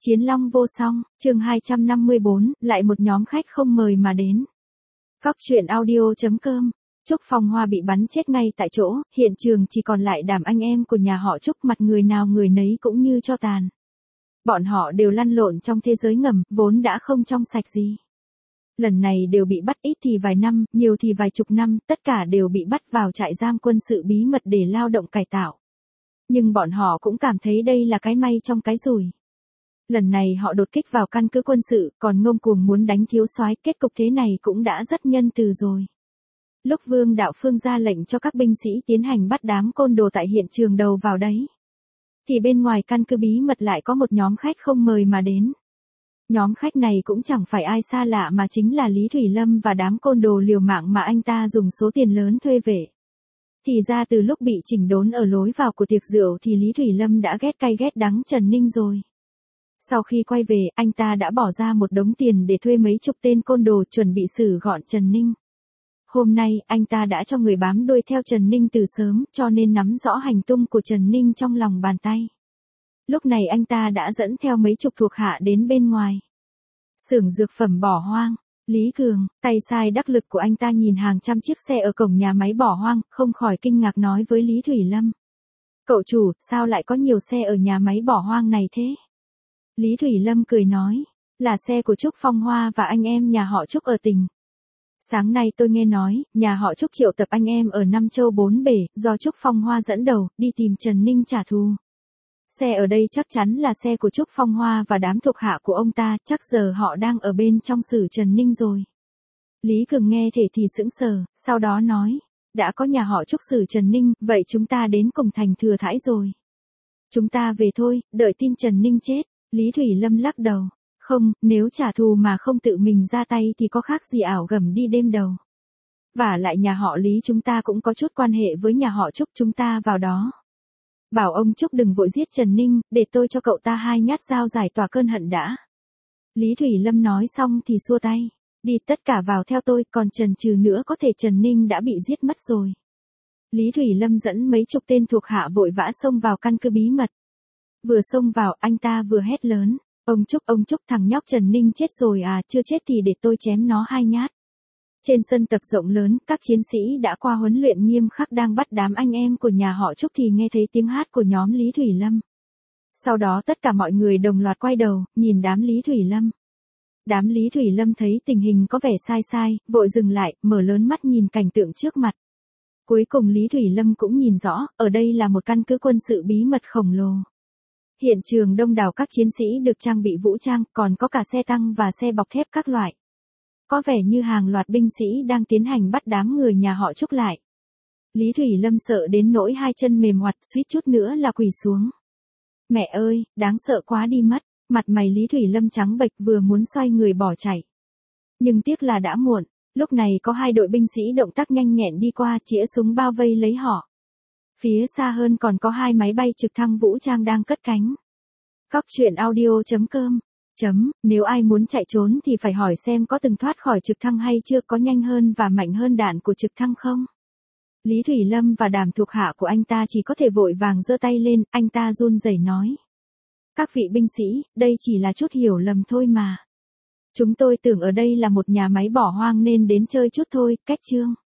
Chiến long vô song, chương 254, lại một nhóm khách không mời mà đến. Góc truyện audio.com. Trúc Phong Hoa bị bắn chết ngay tại chỗ, hiện trường chỉ còn lại đám anh em của nhà họ Trúc, mặt người nào người nấy cũng như tro tàn. Bọn họ đều lăn lộn trong thế giới ngầm, vốn đã không trong sạch gì. Lần này đều bị bắt, ít thì vài năm, nhiều thì vài chục năm, tất cả đều bị bắt vào trại giam quân sự bí mật để lao động cải tạo. Nhưng bọn họ cũng cảm thấy đây là cái may trong cái rủi. Lần này họ đột kích vào căn cứ quân sự, còn ngông cuồng muốn đánh thiếu soái, kết cục thế này cũng đã rất nhân từ rồi. Lúc Vương Đạo Phương ra lệnh cho các binh sĩ tiến hành bắt đám côn đồ tại hiện trường đầu vào đấy, thì bên ngoài căn cứ bí mật lại có một nhóm khách không mời mà đến. Nhóm khách này cũng chẳng phải ai xa lạ mà chính là Lý Thủy Lâm và đám côn đồ liều mạng mà anh ta dùng số tiền lớn thuê về. Thì ra từ lúc bị chỉnh đốn ở lối vào của tiệc rượu thì Lý Thủy Lâm đã ghét cay ghét đắng Trần Ninh rồi. Sau khi quay về, anh ta đã bỏ ra một đống tiền để thuê mấy chục tên côn đồ chuẩn bị xử gọn Trần Ninh. Hôm nay, anh ta đã cho người bám đuôi theo Trần Ninh từ sớm, cho nên nắm rõ hành tung của Trần Ninh trong lòng bàn tay. Lúc này anh ta đã dẫn theo mấy chục thuộc hạ đến bên ngoài xưởng dược phẩm bỏ hoang. Lý Cường, tay sai đắc lực của anh ta nhìn hàng trăm chiếc xe ở cổng nhà máy bỏ hoang, không khỏi kinh ngạc nói với Lý Thủy Lâm. Cậu chủ, sao lại có nhiều xe ở nhà máy bỏ hoang này thế? Lý Thủy Lâm cười nói, là xe của Trúc Phong Hoa và anh em nhà họ Trúc ở tỉnh. Sáng nay tôi nghe nói, nhà họ Trúc triệu tập anh em ở Năm Châu Bốn Bể, do Trúc Phong Hoa dẫn đầu, đi tìm Trần Ninh trả thù. Xe ở đây chắc chắn là xe của Trúc Phong Hoa và đám thuộc hạ của ông ta, chắc giờ họ đang ở bên trong xử Trần Ninh rồi. Lý Cường nghe thể thì sững sờ, sau đó nói, đã có nhà họ Trúc xử Trần Ninh, vậy chúng ta đến cùng thành Thừa Thãi rồi. Chúng ta về thôi, đợi tin Trần Ninh chết. Lý Thủy Lâm lắc đầu, không, nếu trả thù mà không tự mình ra tay thì có khác gì ảo gầm đi đêm đầu. Và lại nhà họ Lý chúng ta cũng có chút quan hệ với nhà họ Trúc, chúng ta vào đó. Bảo ông Trúc đừng vội giết Trần Ninh, để tôi cho cậu ta 2 nhát dao giải tỏa cơn hận đã. Lý Thủy Lâm nói xong thì xua tay, đi tất cả vào theo tôi, còn chần chừ nữa có thể Trần Ninh đã bị giết mất rồi. Lý Thủy Lâm dẫn mấy chục tên thuộc hạ vội vã xông vào căn cứ bí mật. Vừa xông vào, anh ta vừa hét lớn, ông Trúc, thằng nhóc Trần Ninh chết rồi à, chưa chết thì để tôi chém nó 2 nhát. Trên sân tập rộng lớn, các chiến sĩ đã qua huấn luyện nghiêm khắc đang bắt đám anh em của nhà họ Trúc thì nghe thấy tiếng hát của nhóm Lý Thủy Lâm. Sau đó tất cả mọi người đồng loạt quay đầu, nhìn đám Lý Thủy Lâm. Đám Lý Thủy Lâm thấy tình hình có vẻ sai, vội dừng lại, mở lớn mắt nhìn cảnh tượng trước mặt. Cuối cùng Lý Thủy Lâm cũng nhìn rõ, ở đây là một căn cứ quân sự bí mật khổng lồ. Hiện trường đông đảo các chiến sĩ được trang bị vũ trang, còn có cả xe tăng và xe bọc thép các loại. Có vẻ như hàng loạt binh sĩ đang tiến hành bắt đám người nhà họ Trúc lại. Lý Thủy Lâm sợ đến nỗi 2 chân mềm oặt, suýt chút nữa là quỳ xuống. Mẹ ơi, đáng sợ quá đi mất, mặt mày Lý Thủy Lâm trắng bệch vừa muốn xoay người bỏ chạy. Nhưng tiếc là đã muộn, lúc này có 2 đội binh sĩ động tác nhanh nhẹn đi qua, chĩa súng bao vây lấy họ. Phía xa hơn còn có 2 máy bay trực thăng vũ trang đang cất cánh. Góc truyện audio.com. Nếu ai muốn chạy trốn thì phải hỏi xem có từng thoát khỏi trực thăng hay chưa, có nhanh hơn và mạnh hơn đạn của trực thăng không. Lý Thủy Lâm và đám thuộc hạ của anh ta chỉ có thể vội vàng giơ tay lên, anh ta run rẩy nói. Các vị binh sĩ, đây chỉ là chút hiểu lầm thôi mà. Chúng tôi tưởng ở đây là một nhà máy bỏ hoang nên đến chơi chút thôi, cách chương.